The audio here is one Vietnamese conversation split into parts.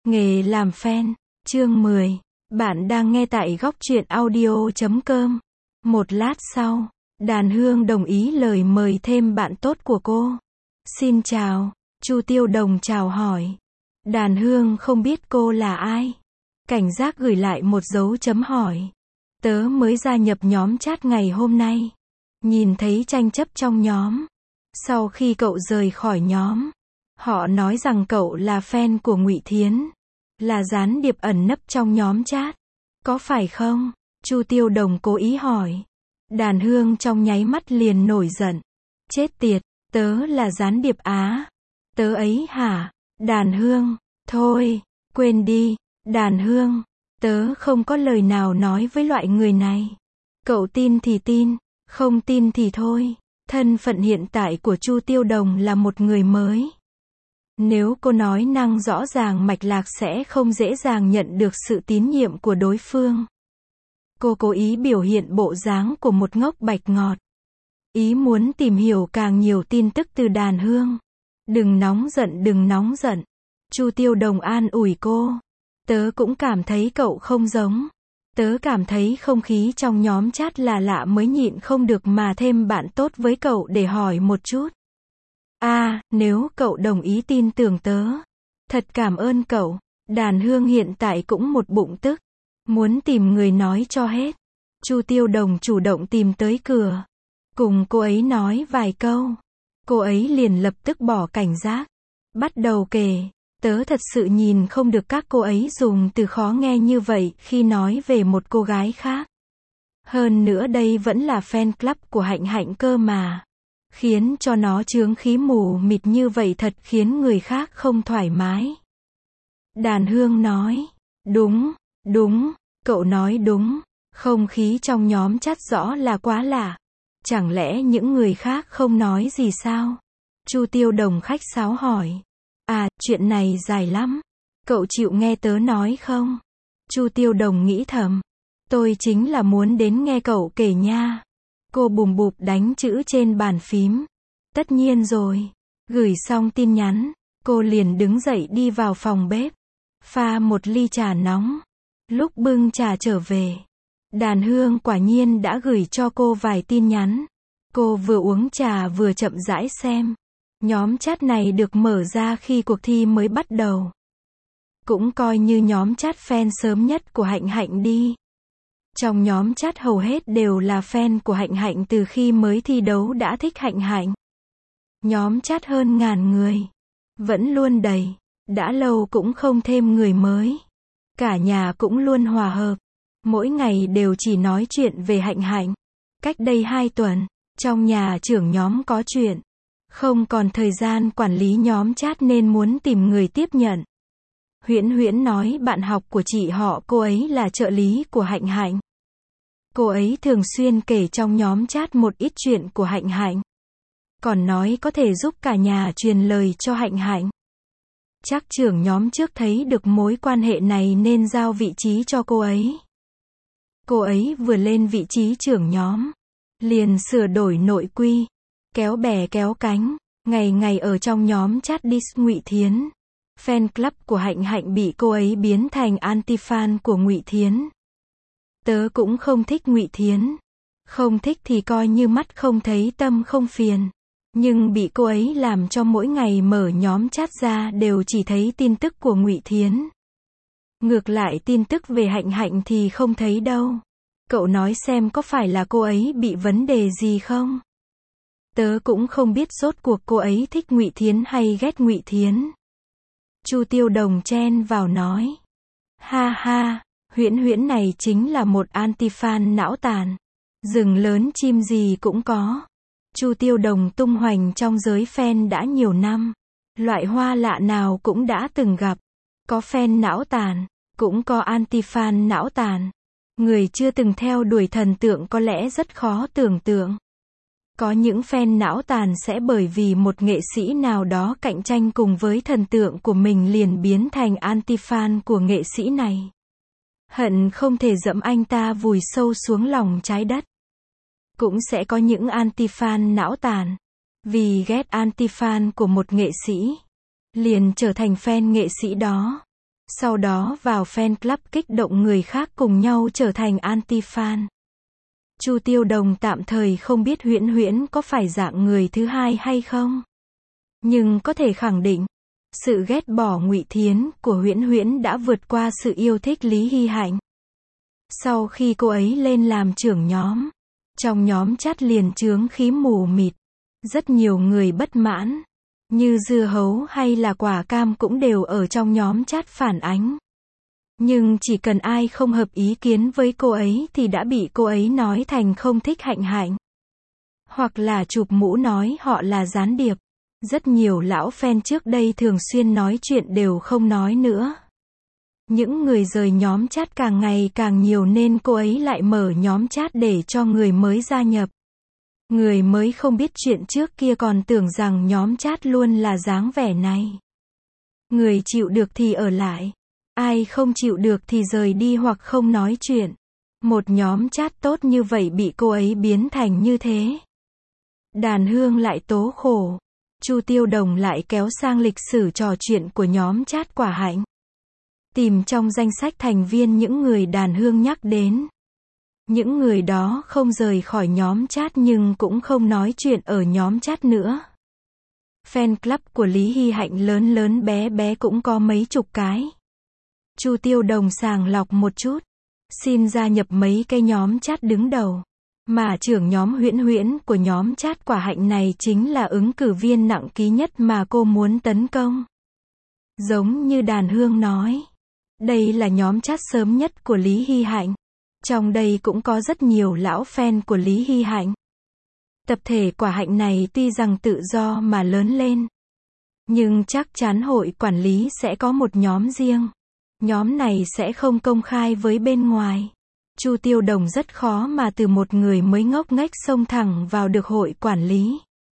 Nghề làm fan, chương 10. Bạn đang nghe tại góc truyện audio.com. Một lát sau, Đàn Hương đồng ý lời mời thêm bạn tốt của cô. Xin chào, Chu Tiêu Đồng chào hỏi. Đàn Hương không biết cô là ai. Cảnh giác gửi lại một dấu chấm hỏi. Tớ mới gia nhập nhóm chat ngày hôm nay. Nhìn thấy tranh chấp trong nhóm. Sau khi cậu rời khỏi nhóm, họ nói rằng cậu là fan của Ngụy Thiến, là gián điệp ẩn nấp trong nhóm chat. Có phải không? Chu Tiêu Đồng cố ý hỏi. Đàn Hương trong nháy mắt liền nổi giận. Chết tiệt, tớ là gián điệp á? Tớ ấy hả? Đàn Hương, thôi, quên đi. Đàn Hương, tớ không có lời nào nói với loại người này. Cậu tin thì tin, không tin thì thôi. Thân phận hiện tại của Chu Tiêu Đồng là một người mới. Nếu cô nói năng rõ ràng mạch lạc sẽ không dễ dàng nhận được sự tín nhiệm của đối phương. Cô cố ý biểu hiện bộ dáng của một ngốc bạch ngọt. Ý muốn tìm hiểu càng nhiều tin tức từ Đàn Hương. Đừng nóng giận, đừng nóng giận. Chu Tiêu Đồng an ủi cô. Tớ cũng cảm thấy cậu không giống. Tớ cảm thấy không khí trong nhóm chat là lạ mới nhịn không được mà thêm bạn tốt với cậu để hỏi một chút. Nếu cậu đồng ý tin tưởng tớ. Thật cảm ơn cậu. Đàn Hương hiện tại cũng một bụng tức. Muốn tìm người nói cho hết. Chu Tiêu Đồng chủ động tìm tới cửa. Cùng cô ấy nói vài câu. Cô ấy liền lập tức bỏ cảnh giác. Bắt đầu kể. Tớ thật sự nhìn không được các cô ấy dùng từ khó nghe như vậy khi nói về một cô gái khác. Hơn nữa đây vẫn là fan club của Hạnh Hạnh cơ mà. Khiến cho nó chướng khí mù mịt như vậy thật khiến người khác không thoải mái. Đàn Hương nói. Đúng, cậu nói đúng. Không khí trong nhóm chat rõ là quá lạ. Chẳng lẽ những người khác không nói gì sao? Chu Tiêu Đồng khách sáo hỏi. Chuyện này dài lắm. Cậu chịu nghe tớ nói không? Chu Tiêu Đồng nghĩ thầm. Tôi chính là muốn đến nghe cậu kể nha. Cô bùm bụp đánh chữ trên bàn phím. Tất nhiên rồi. Gửi xong tin nhắn, cô liền đứng dậy đi vào phòng bếp. Pha một ly trà nóng. Lúc bưng trà trở về, Đàn Hương quả nhiên đã gửi cho cô vài tin nhắn. Cô vừa uống trà vừa chậm rãi xem. Nhóm chat này được mở ra khi cuộc thi mới bắt đầu. Cũng coi như nhóm chat fan sớm nhất của Hạnh Hạnh đi. Trong nhóm chat hầu hết đều là fan của Hạnh Hạnh từ khi mới thi đấu đã thích Hạnh Hạnh. Nhóm chat hơn 1000 người. Vẫn luôn đầy. Đã lâu cũng không thêm người mới. Cả nhà cũng luôn hòa hợp. Mỗi ngày đều chỉ nói chuyện về Hạnh Hạnh. Cách đây 2 tuần, trong nhà trưởng nhóm có chuyện. Không còn thời gian quản lý nhóm chat nên muốn tìm người tiếp nhận. Huyễn Huyễn nói bạn học của chị họ cô ấy là trợ lý của Hạnh Hạnh. Cô ấy thường xuyên kể trong nhóm chat một ít chuyện của Hạnh Hạnh. Còn nói có thể giúp cả nhà truyền lời cho Hạnh Hạnh. Chắc trưởng nhóm trước thấy được mối quan hệ này nên giao vị trí cho cô ấy. Cô ấy vừa lên vị trí trưởng nhóm, liền sửa đổi nội quy, kéo bè kéo cánh, ngày ngày ở trong nhóm chat diss Ngụy Thiến. Fan club của Hạnh Hạnh bị cô ấy biến thành anti-fan của Ngụy Thiến. Tớ cũng không thích Ngụy Thiến. Không thích thì coi như mắt không thấy tâm không phiền. Nhưng bị cô ấy làm cho mỗi ngày mở nhóm chat ra đều chỉ thấy tin tức của Ngụy Thiến. Ngược lại tin tức về Hạnh Hạnh thì không thấy đâu. Cậu nói xem có phải là cô ấy bị vấn đề gì không? Tớ cũng không biết rốt cuộc cô ấy thích Ngụy Thiến hay ghét Ngụy Thiến. Chu Tiêu Đồng chen vào nói. Ha ha, Huyễn Huyễn này chính là một anti-fan não tàn. Rừng lớn chim gì cũng có. Chu Tiêu Đồng tung hoành trong giới fan đã nhiều năm. Loại hoa lạ nào cũng đã từng gặp. Có fan não tàn, cũng có anti-fan não tàn. Người chưa từng theo đuổi thần tượng có lẽ rất khó tưởng tượng. Có những fan não tàn sẽ bởi vì một nghệ sĩ nào đó cạnh tranh cùng với thần tượng của mình liền biến thành anti-fan của nghệ sĩ này. Hận không thể dẫm anh ta vùi sâu xuống lòng trái đất. Cũng sẽ có những anti-fan não tàn. Vì ghét anti-fan của một nghệ sĩ, liền trở thành fan nghệ sĩ đó. Sau đó vào fan club kích động người khác cùng nhau trở thành anti-fan. Chu Tiêu Đồng tạm thời không biết Huyễn Huyễn có phải dạng người thứ hai hay không. Nhưng có thể khẳng định, sự ghét bỏ Ngụy Thiến của Huyễn Huyễn đã vượt qua sự yêu thích Lý Hy Hạnh. Sau khi cô ấy lên làm trưởng nhóm, trong nhóm chat liền chướng khí mù mịt. Rất nhiều người bất mãn, như dưa hấu hay là quả cam cũng đều ở trong nhóm chat phản ánh. Nhưng chỉ cần ai không hợp ý kiến với cô ấy thì đã bị cô ấy nói thành không thích Hạnh Hạnh. Hoặc là chụp mũ nói họ là gián điệp. Rất nhiều lão fan trước đây thường xuyên nói chuyện đều không nói nữa. Những người rời nhóm chat càng ngày càng nhiều nên cô ấy lại mở nhóm chat để cho người mới gia nhập. Người mới không biết chuyện trước kia còn tưởng rằng nhóm chat luôn là dáng vẻ này. Người chịu được thì ở lại. Ai không chịu được thì rời đi hoặc không nói chuyện. Một nhóm chat tốt như vậy bị cô ấy biến thành như thế. Đàn Hương lại tố khổ. Chu Tiêu Đồng lại kéo sang lịch sử trò chuyện của nhóm chat Quả Hạnh. Tìm trong danh sách thành viên những người Đàn Hương nhắc đến. Những người đó không rời khỏi nhóm chat nhưng cũng không nói chuyện ở nhóm chat nữa. Fan club của Lý Hy Hạnh lớn lớn bé bé cũng có mấy chục cái. Chu Tiêu Đồng sàng lọc một chút, xin gia nhập mấy cái nhóm chat đứng đầu. Mà trưởng nhóm Huyễn Huyễn của nhóm chat Quả Hạnh này chính là ứng cử viên nặng ký nhất mà cô muốn tấn công. Giống như Đàn Hương nói, đây là nhóm chat sớm nhất của Lý Hy Hạnh. Trong đây cũng có rất nhiều lão fan của Lý Hy Hạnh. Tập thể Quả Hạnh này tuy rằng tự do mà lớn lên, nhưng chắc chắn hội quản lý sẽ có một nhóm riêng. Nhóm này sẽ không công khai với bên ngoài. Chu Tiêu Đồng rất khó mà từ một người mới ngốc nghếch xông thẳng vào được hội quản lý.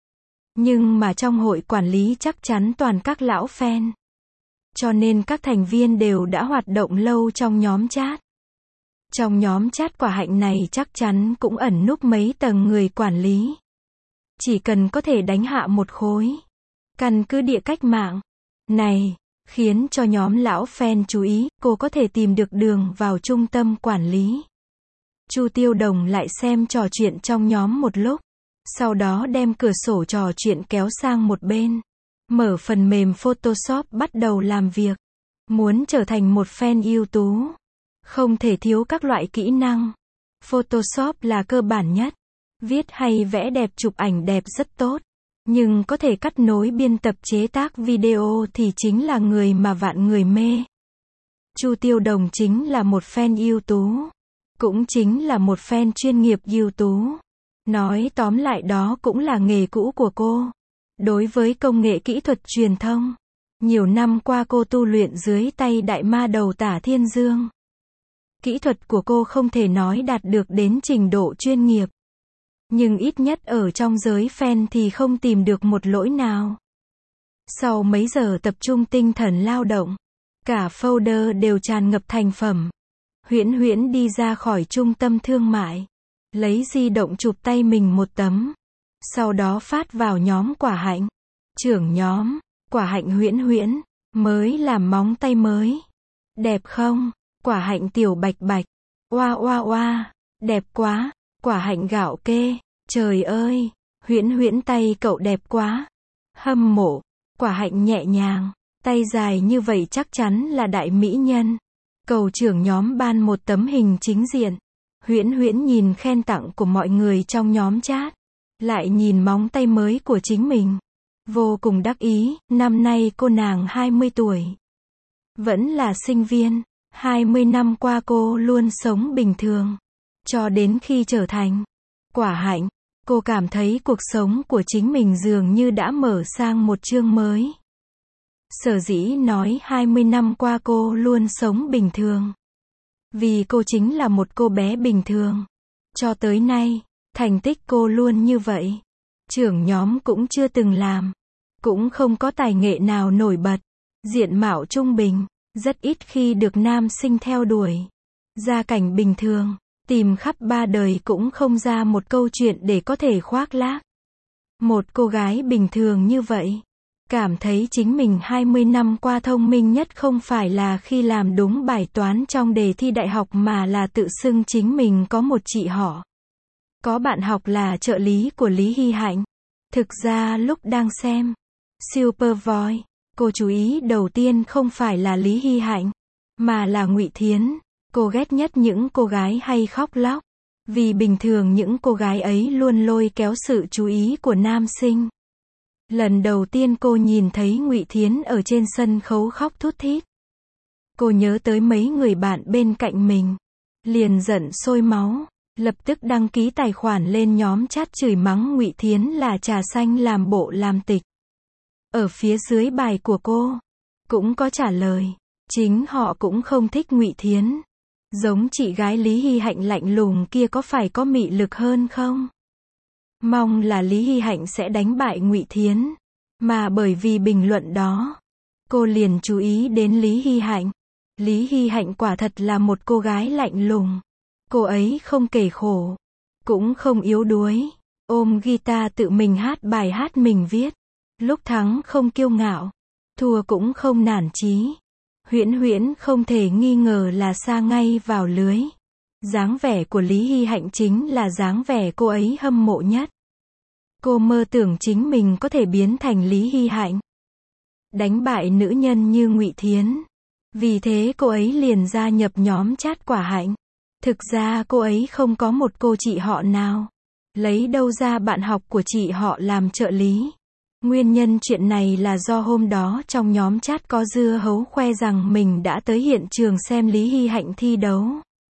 Nhưng mà trong hội quản lý chắc chắn toàn các lão fan. Cho nên các thành viên đều đã hoạt động lâu trong nhóm chat. Trong nhóm chat Quả Hạnh này chắc chắn cũng ẩn núp mấy tầng người quản lý. Chỉ cần có thể đánh hạ một khối căn cứ địa cách mạng này, khiến cho nhóm lão fan chú ý, cô có thể tìm được đường vào trung tâm quản lý. Chu Tiêu Đồng lại xem trò chuyện trong nhóm một lúc, sau đó đem cửa sổ trò chuyện kéo sang một bên, mở phần mềm Photoshop bắt đầu làm việc. Muốn trở thành một fan ưu tú, không thể thiếu các loại kỹ năng. Photoshop là cơ bản nhất. Viết hay vẽ đẹp, chụp ảnh đẹp rất tốt. Nhưng có thể cắt nối biên tập chế tác video thì chính là người mà vạn người mê. Chu Tiêu Đồng chính là một fan ưu tú. Cũng chính là một fan chuyên nghiệp ưu tú. Nói tóm lại đó cũng là nghề cũ của cô. Đối với công nghệ kỹ thuật truyền thông, nhiều năm qua cô tu luyện dưới tay đại ma đầu Tả Thiên Dương. Kỹ thuật của cô không thể nói đạt được đến trình độ chuyên nghiệp. Nhưng ít nhất ở trong giới fan thì không tìm được một lỗi nào. Sau mấy giờ tập trung tinh thần lao động, cả folder đều tràn ngập thành phẩm. Huyễn Huyễn đi ra khỏi trung tâm thương mại, lấy di động chụp tay mình một tấm. Sau đó phát vào nhóm Quả Hạnh. Trưởng nhóm, Quả Hạnh Huyễn Huyễn, mới làm móng tay mới. Đẹp không? Quả Hạnh tiểu bạch bạch. Oa oa oa, đẹp quá. Quả Hạnh gạo kê. Trời ơi, Huyễn Huyễn tay cậu đẹp quá. Hâm mộ. Quả Hạnh nhẹ nhàng, tay dài như vậy chắc chắn là đại mỹ nhân. Cầu trưởng nhóm ban một tấm hình chính diện. Huyễn Huyễn nhìn khen tặng của mọi người trong nhóm chat, lại nhìn móng tay mới của chính mình. Vô cùng đắc ý, năm nay cô nàng 20 tuổi. Vẫn là sinh viên, 20 năm qua cô luôn sống bình thường. Cho đến khi trở thành Quả Hạnh, cô cảm thấy cuộc sống của chính mình dường như đã mở sang một chương mới. Sở dĩ nói 20 năm qua cô luôn sống bình thường. Vì cô chính là một cô bé bình thường. Cho tới nay, thành tích cô luôn như vậy. Trưởng nhóm cũng chưa từng làm. Cũng không có tài nghệ nào nổi bật. Diện mạo trung bình. Rất ít khi được nam sinh theo đuổi. Gia cảnh bình thường. Tìm khắp ba đời cũng không ra một câu chuyện để có thể khoác lác. Một cô gái bình thường như vậy. Cảm thấy chính mình 20 năm qua thông minh nhất không phải là khi làm đúng bài toán trong đề thi đại học mà là tự xưng chính mình có một chị họ. Có bạn học là trợ lý của Lý Hy Hạnh. Thực ra lúc đang xem Super Voice, cô chú ý đầu tiên không phải là Lý Hy Hạnh, mà là Ngụy Thiến. Cô ghét nhất những cô gái hay khóc lóc, vì bình thường những cô gái ấy luôn lôi kéo sự chú ý của nam sinh. Lần đầu tiên cô nhìn thấy Ngụy Thiến ở trên sân khấu khóc thút thít, cô nhớ tới mấy người bạn bên cạnh mình, liền giận sôi máu, lập tức đăng ký tài khoản lên nhóm chat chửi mắng Ngụy Thiến là trà xanh làm bộ làm tịch. Ở phía dưới bài của cô cũng có trả lời, chính họ cũng không thích Ngụy Thiến. Giống chị gái Lý Hy Hạnh lạnh lùng kia có phải có mị lực hơn không? Mong là Lý Hy Hạnh sẽ đánh bại Ngụy Thiến. Mà bởi vì bình luận đó, cô liền chú ý đến Lý Hy Hạnh. Lý Hy Hạnh quả thật là một cô gái lạnh lùng. Cô ấy không kể khổ, cũng không yếu đuối, ôm guitar tự mình hát bài hát mình viết. Lúc thắng không kiêu ngạo, thua cũng không nản chí. Huyễn Huyễn không thể nghi ngờ là sa ngay vào lưới. Dáng vẻ của Lý Hy Hạnh chính là dáng vẻ cô ấy hâm mộ nhất. Cô mơ tưởng chính mình có thể biến thành Lý Hy Hạnh, đánh bại nữ nhân như Ngụy Thiến. Vì thế cô ấy liền gia nhập nhóm chat Quả Hạnh. Thực ra cô ấy không có một cô chị họ nào. Lấy đâu ra bạn học của chị họ làm trợ lý. Nguyên nhân chuyện này là do hôm đó trong nhóm chat có dưa hấu khoe rằng mình đã tới hiện trường xem Lý Hy Hạnh thi đấu.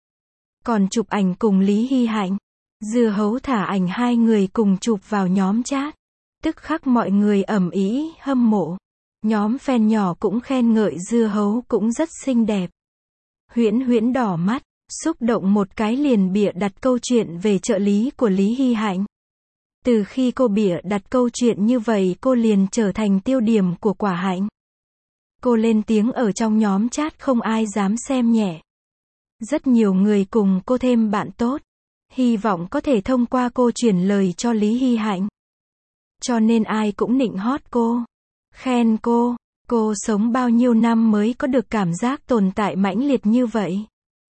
Còn chụp ảnh cùng Lý Hy Hạnh. Dưa hấu thả ảnh hai người cùng chụp vào nhóm chat. Tức khắc mọi người ầm ĩ hâm mộ. Nhóm fan nhỏ cũng khen ngợi dưa hấu cũng rất xinh đẹp. Huyễn Huyễn đỏ mắt, xúc động một cái liền bịa đặt câu chuyện về trợ lý của Lý Hy Hạnh. Từ khi cô bịa đặt câu chuyện như vậy cô liền trở thành tiêu điểm của Quả Hạnh. Cô lên tiếng ở trong nhóm chat không ai dám xem nhẹ. Rất nhiều người cùng cô thêm bạn tốt. Hy vọng có thể thông qua cô truyền lời cho Lý Hy Hạnh. Cho nên ai cũng nịnh hót cô, khen cô. Cô sống bao nhiêu năm mới có được cảm giác tồn tại mãnh liệt như vậy.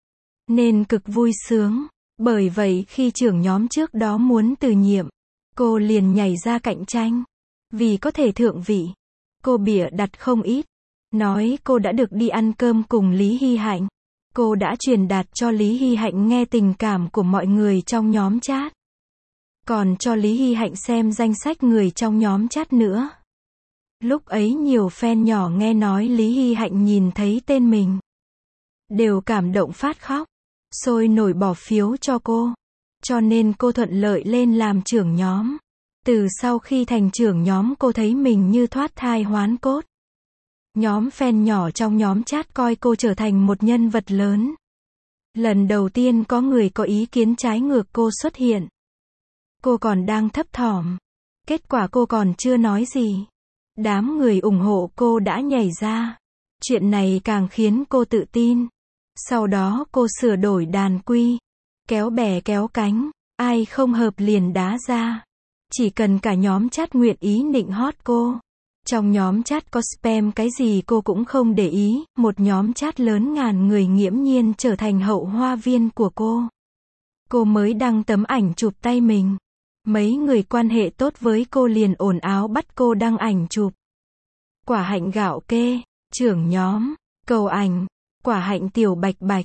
Nên cực vui sướng. Bởi vậy khi trưởng nhóm trước đó muốn từ nhiệm, cô liền nhảy ra cạnh tranh. Vì có thể thượng vị, cô bịa đặt không ít. Nói cô đã được đi ăn cơm cùng Lý Hy Hạnh. Cô đã truyền đạt cho Lý Hy Hạnh nghe tình cảm của mọi người trong nhóm chat. Còn cho Lý Hy Hạnh xem danh sách người trong nhóm chat nữa. Lúc ấy nhiều fan nhỏ nghe nói Lý Hy Hạnh nhìn thấy tên mình, đều cảm động phát khóc, sôi nổi bỏ phiếu cho cô. Cho nên cô thuận lợi lên làm trưởng nhóm. Từ sau khi thành trưởng nhóm cô thấy mình như thoát thai hoán cốt. Nhóm fan nhỏ trong nhóm chat coi cô trở thành một nhân vật lớn. Lần đầu tiên có người có ý kiến trái ngược cô xuất hiện. Cô còn đang thấp thỏm. Kết quả cô còn chưa nói gì. Đám người ủng hộ cô đã nhảy ra. Chuyện này càng khiến cô tự tin. Sau đó cô sửa đổi đàn quy. Kéo bè kéo cánh. Ai không hợp liền đá ra. Chỉ cần cả nhóm chat nguyện ý nịnh hót cô. Trong nhóm chat có spam cái gì cô cũng không để ý. Một nhóm chat lớn ngàn người nghiễm nhiên trở thành hậu hoa viên của cô. Cô mới đăng tấm ảnh chụp tay mình. Mấy người quan hệ tốt với cô liền ồn ào bắt cô đăng ảnh chụp. Quả Hạnh gạo kê, trưởng nhóm, cầu ảnh. Quả Hạnh tiểu bạch bạch,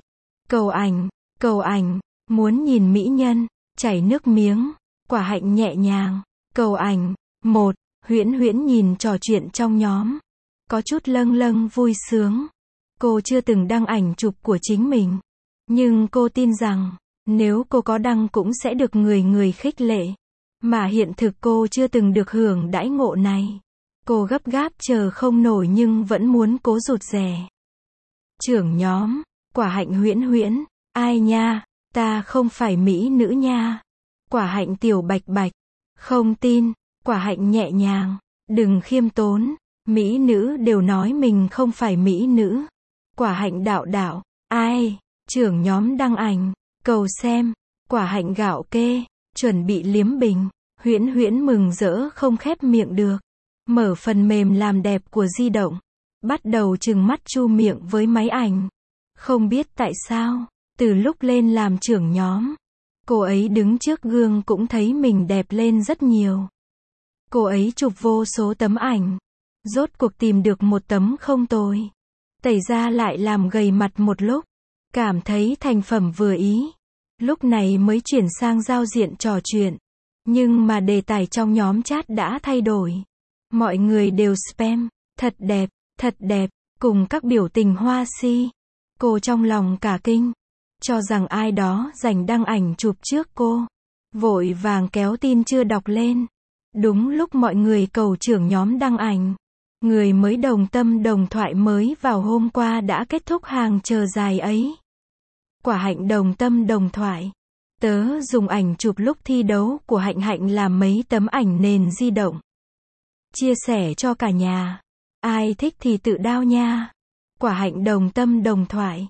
cầu ảnh, muốn nhìn mỹ nhân, chảy nước miếng. Quả Hạnh nhẹ nhàng, cầu ảnh. Một, Huyễn Huyễn nhìn trò chuyện trong nhóm. Có chút lâng lâng vui sướng. Cô chưa từng đăng ảnh chụp của chính mình. Nhưng cô tin rằng, nếu cô có đăng cũng sẽ được người người khích lệ. Mà hiện thực cô chưa từng được hưởng đãi ngộ này. Cô gấp gáp chờ không nổi nhưng vẫn muốn cố rụt rè. Trưởng nhóm, Quả Hạnh Huyễn Huyễn, ai nha, ta không phải mỹ nữ nha. Quả Hạnh tiểu bạch bạch, không tin. Quả Hạnh nhẹ nhàng, đừng khiêm tốn, mỹ nữ đều nói mình không phải mỹ nữ. Quả Hạnh đạo đạo, ai, trưởng nhóm đăng ảnh, cầu xem. Quả Hạnh gạo kê, chuẩn bị liếm bình. Huyễn Huyễn mừng rỡ không khép miệng được. Mở phần mềm làm đẹp của di động. Bắt đầu trừng mắt chu miệng với máy ảnh. Không biết tại sao, từ lúc lên làm trưởng nhóm, cô ấy đứng trước gương cũng thấy mình đẹp lên rất nhiều. Cô ấy chụp vô số tấm ảnh. Rốt cuộc tìm được một tấm không tồi. Tẩy ra lại làm gầy mặt một lúc. Cảm thấy thành phẩm vừa ý. Lúc này mới chuyển sang giao diện trò chuyện. Nhưng mà đề tài trong nhóm chat đã thay đổi. Mọi người đều spam. Thật đẹp, cùng các biểu tình hoa si. Cô trong lòng cả kinh. Cho rằng ai đó giành đăng ảnh chụp trước cô. Vội vàng kéo tin chưa đọc lên. Đúng lúc mọi người cầu trưởng nhóm đăng ảnh. Người mới đồng tâm đồng thoại mới vào hôm qua đã kết thúc hàng chờ dài ấy. Quả Hạnh đồng tâm đồng thoại. Tớ dùng ảnh chụp lúc thi đấu của Hạnh Hạnh làm mấy tấm ảnh nền di động. Chia sẻ cho cả nhà. Ai thích thì tự đao nha. Quả Hạnh đồng tâm đồng thoại.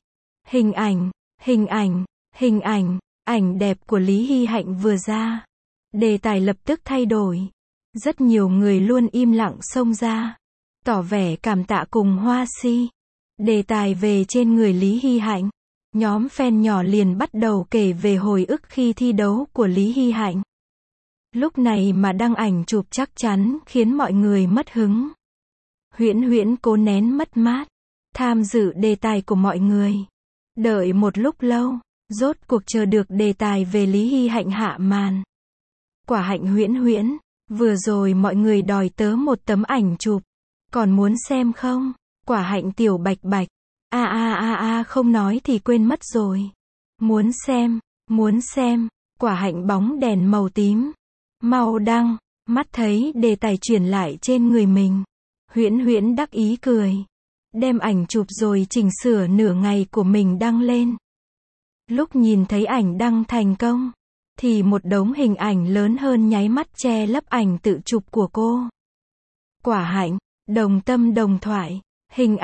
Hình ảnh, ảnh đẹp của Lý Hy Hạnh vừa ra. Đề tài lập tức thay đổi. Rất nhiều người luôn im lặng xông ra. Tỏ vẻ cảm tạ cùng hoa si. Đề tài về trên người Lý Hy Hạnh. Nhóm fan nhỏ liền bắt đầu kể về hồi ức khi thi đấu của Lý Hy Hạnh. Lúc này mà đăng ảnh chụp chắc chắn khiến mọi người mất hứng. Huyễn Huyễn cố nén mất mát, tham dự đề tài của mọi người. Đợi một lúc lâu, rốt cuộc chờ được đề tài về Lý Hy Hạnh hạ màn. Quả Hạnh Huyễn Huyễn, vừa rồi mọi người đòi tớ một tấm ảnh chụp. Còn muốn xem không? Quả Hạnh Tiểu Bạch Bạch. Không nói thì quên mất rồi. Muốn xem. Quả Hạnh bóng đèn màu tím. Mau đăng. Mắt thấy đề tài chuyển lại trên người mình. Huyễn Huyễn đắc ý cười. Đem ảnh chụp rồi chỉnh sửa nửa ngày của mình đăng lên. Lúc nhìn thấy ảnh đăng thành công, thì một đống hình ảnh lớn hơn nháy mắt che lấp ảnh tự chụp của cô. Quả Hạnh, đồng tâm đồng thoại. Hình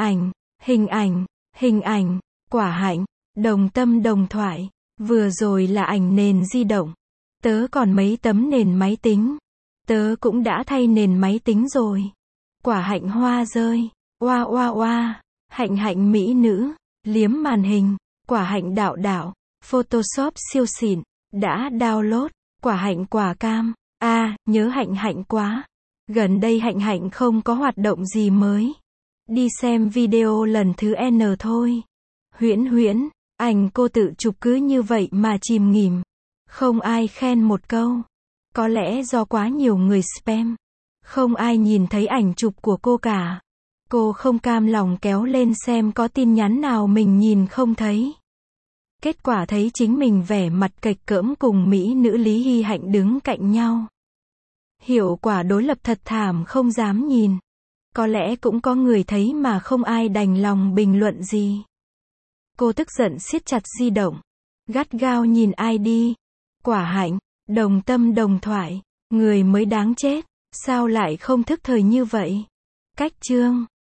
ảnh. Quả Hạnh, đồng tâm đồng thoại. Vừa rồi là ảnh nền di động. Tớ còn mấy tấm nền máy tính. Tớ cũng đã thay nền máy tính rồi. Quả Hạnh hoa rơi. Oa. Hạnh mỹ nữ. Liếm màn hình. Quả Hạnh đạo. Photoshop siêu xịn. Đã download. Quả Hạnh quả cam. Nhớ Hạnh quá. Gần đây Hạnh không có hoạt động gì mới. Đi xem video lần thứ N thôi. Huyễn, ảnh cô tự chụp cứ như vậy mà chìm nghỉm. Không ai khen một câu. Có lẽ do quá nhiều người spam. Không ai nhìn thấy ảnh chụp của cô cả. Cô không cam lòng kéo lên xem có tin nhắn nào mình nhìn không thấy. Kết quả thấy chính mình vẻ mặt kệch cỡm cùng mỹ nữ Lý Hy Hạnh đứng cạnh nhau. Hiệu quả đối lập thật thảm không dám nhìn. Có lẽ cũng có người thấy mà không ai đành lòng bình luận gì. Cô tức giận siết chặt di động. Gắt gao nhìn ID. Quả Hạnh, đồng tâm đồng thoại. Người mới đáng chết. Sao lại không thức thời như vậy? Cách chương.